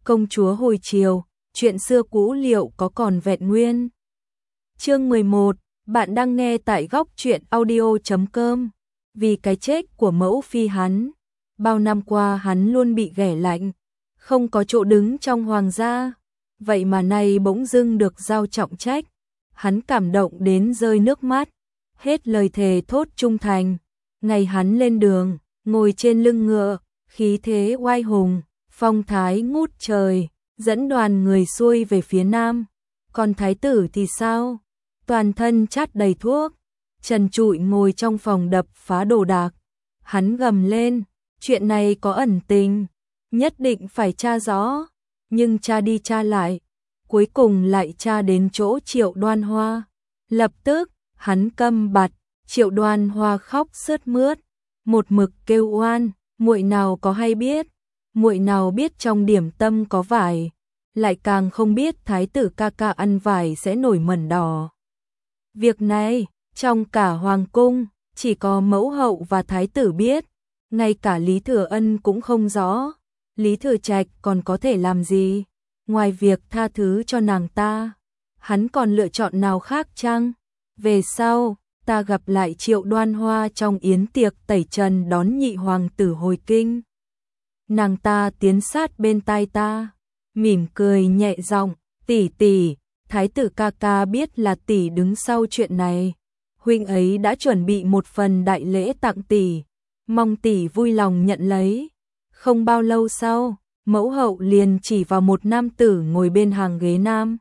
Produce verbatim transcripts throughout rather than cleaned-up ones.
Công chúa hồi chiều, chuyện xưa cũ liệu có còn vẹn nguyên. Chương mười một, bạn đang nghe tại góc truyện audio chấm com. Vì cái chết của mẫu phi hắn, bao năm qua hắn luôn bị ghẻ lạnh, không có chỗ đứng trong hoàng gia, vậy mà nay bỗng dưng được giao trọng trách, hắn cảm động đến rơi nước mắt, hết lời thề thốt trung thành. Ngày hắn lên đường, ngồi trên lưng ngựa, khí thế oai hùng, phong thái ngút trời, dẫn đoàn người xuôi về phía nam. Còn thái tử thì sao? Toàn thân chát đầy thuốc, trần trụi ngồi trong phòng đập phá đồ đạc. Hắn gầm lên, chuyện này có ẩn tình, nhất định phải tra rõ. Nhưng tra đi tra lại, cuối cùng lại tra đến chỗ Triệu Đoan Hoa. Lập tức, hắn câm bặt, Triệu Đoan Hoa khóc sướt mướt, một mực kêu oan, muội nào có hay biết, muội nào biết trong điểm tâm có vải, lại càng không biết thái tử ca ca ăn vải sẽ nổi mẩn đỏ. Việc này, trong cả hoàng cung, chỉ có mẫu hậu và thái tử biết, ngay cả Lý Thừa Ân cũng không rõ. Lý Thừa Trạch còn có thể làm gì, ngoài việc tha thứ cho nàng ta, hắn còn lựa chọn nào khác chăng? Về sau, ta gặp lại Triệu Đoan Hoa trong yến tiệc tẩy trần đón nhị hoàng tử hồi kinh. Nàng ta tiến sát bên tai ta, mỉm cười nhẹ giọng, tỷ tỷ, thái tử ca ca biết là tỷ đứng sau chuyện này, huynh ấy đã chuẩn bị một phần đại lễ tặng tỷ, mong tỷ vui lòng nhận lấy. Không bao lâu sau, mẫu hậu liền chỉ vào một nam tử ngồi bên hàng ghế nam,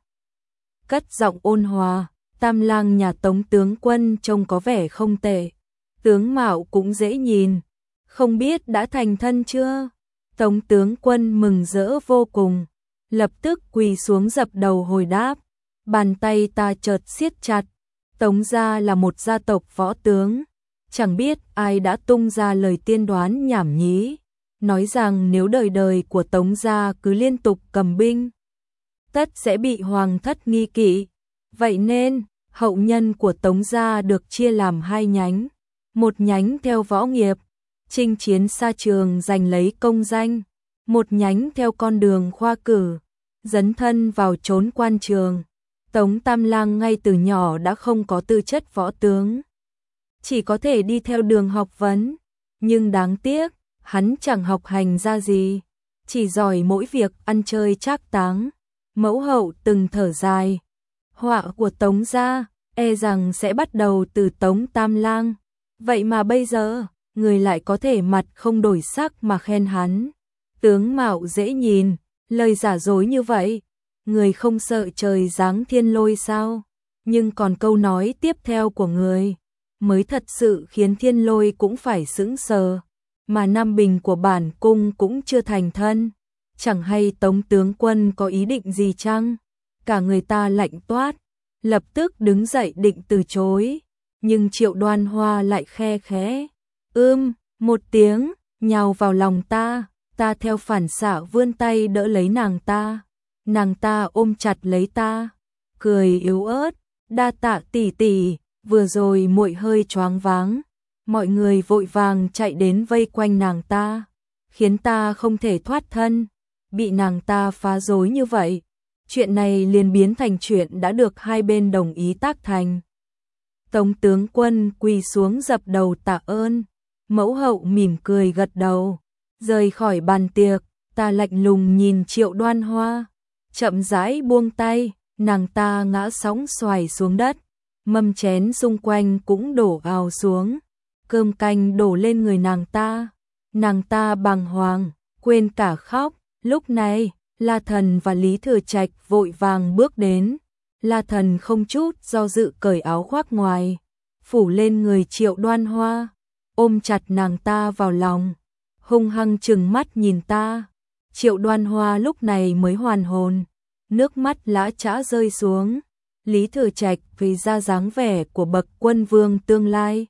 cất giọng ôn hòa, tam lang nhà Tống tướng quân trông có vẻ không tệ, tướng mạo cũng dễ nhìn, không biết đã thành thân chưa? Tống tướng quân mừng rỡ vô cùng, lập tức quỳ xuống dập đầu hồi đáp, bàn tay ta chợt siết chặt. Tống gia là một gia tộc võ tướng, chẳng biết ai đã tung ra lời tiên đoán nhảm nhí, nói rằng nếu đời đời của Tống gia cứ liên tục cầm binh, tất sẽ bị hoàng thất nghi kỵ. Vậy nên, hậu nhân của Tống gia được chia làm hai nhánh, một nhánh theo võ nghiệp, chinh chiến xa trường giành lấy công danh, một nhánh theo con đường khoa cử, dấn thân vào chốn quan trường. Tống Tam Lang ngay từ nhỏ đã không có tư chất võ tướng, chỉ có thể đi theo đường học vấn, nhưng đáng tiếc, hắn chẳng học hành ra gì, chỉ giỏi mỗi việc ăn chơi trác táng. Mẫu hậu từng thở dài, họa của Tống gia e rằng sẽ bắt đầu từ Tống Tam Lang, vậy mà bây giờ, người lại có thể mặt không đổi sắc mà khen hắn. Tướng mạo dễ nhìn, lời giả dối như vậy, người không sợ trời giáng thiên lôi sao? Nhưng còn câu nói tiếp theo của người, mới thật sự khiến thiên lôi cũng phải sững sờ, mà Nam Bình của bản cung cũng chưa thành thân, chẳng hay Tống tướng quân có ý định gì chăng? Cả người ta lạnh toát, lập tức đứng dậy định từ chối, nhưng Triệu Đoan Hoa lại khe khẽ, ưm, một tiếng, nhào vào lòng ta, ta theo phản xạ vươn tay đỡ lấy nàng ta, nàng ta ôm chặt lấy ta, cười yếu ớt, đa tạ tỷ tỷ, vừa rồi muội hơi choáng váng, mọi người vội vàng chạy đến vây quanh nàng ta, khiến ta không thể thoát thân, bị nàng ta phá rối như vậy. Chuyện này liền biến thành chuyện đã được hai bên đồng ý tác thành. Tống tướng quân quỳ xuống dập đầu tạ ơn, mẫu hậu mỉm cười gật đầu, rời khỏi bàn tiệc, ta lạnh lùng nhìn Triệu Đoan Hoa, chậm rãi buông tay, nàng ta ngã sóng xoài xuống đất, mâm chén xung quanh cũng đổ ào xuống, cơm canh đổ lên người nàng ta, nàng ta bàng hoàng, quên cả khóc. Lúc này, La Thần và Lý Thừa Trạch vội vàng bước đến, La Thần không chút do dự cởi áo khoác ngoài, phủ lên người Triệu Đoan Hoa, ôm chặt nàng ta vào lòng, hung hăng trừng mắt nhìn ta. Triệu Đoan Hoa lúc này mới hoàn hồn, nước mắt lã chã rơi xuống. Lý Thừa Trạch vì ra dáng vẻ của bậc quân vương tương lai,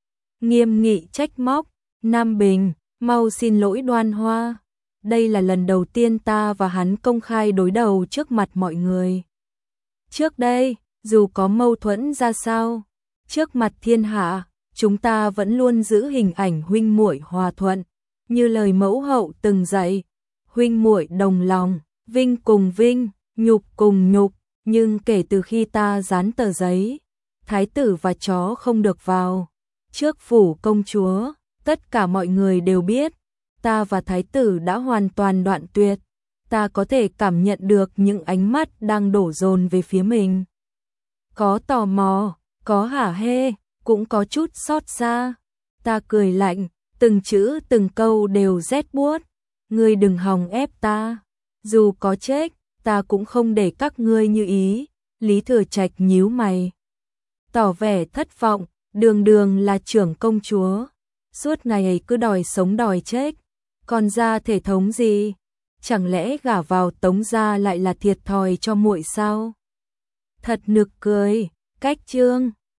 nghiêm nghị trách móc, Nam Bình, mau xin lỗi Đoan Hoa. Đây là lần đầu tiên ta và hắn công khai đối đầu trước mặt mọi người. Trước đây, dù có mâu thuẫn ra sao, trước mặt thiên hạ, chúng ta vẫn luôn giữ hình ảnh huynh muội hòa thuận, như lời mẫu hậu từng dạy, huynh muội đồng lòng, Vinh cùng vinh, nhục cùng nhục, nhưng kể từ khi ta dán tờ giấy, thái tử và chó không được vào trước phủ công chúa, tất cả mọi người đều biết, ta và thái tử đã hoàn toàn đoạn tuyệt. Ta có thể cảm nhận được những ánh mắt đang đổ dồn về phía mình. Có tò mò, có hả hê, cũng có chút xót xa. Ta cười lạnh, từng chữ từng câu đều rét buốt. Ngươi đừng hòng ép ta. Dù có chết, ta cũng không để các ngươi như ý. Lý Thừa Trạch nhíu mày, tỏ vẻ thất vọng, đường đường là trưởng công chúa. Suốt ngày ấy cứ đòi sống đòi chết. Còn ra thể thống gì? Chẳng lẽ gả vào Tống gia lại là thiệt thòi cho muội sao? Thật nực cười, cách chương.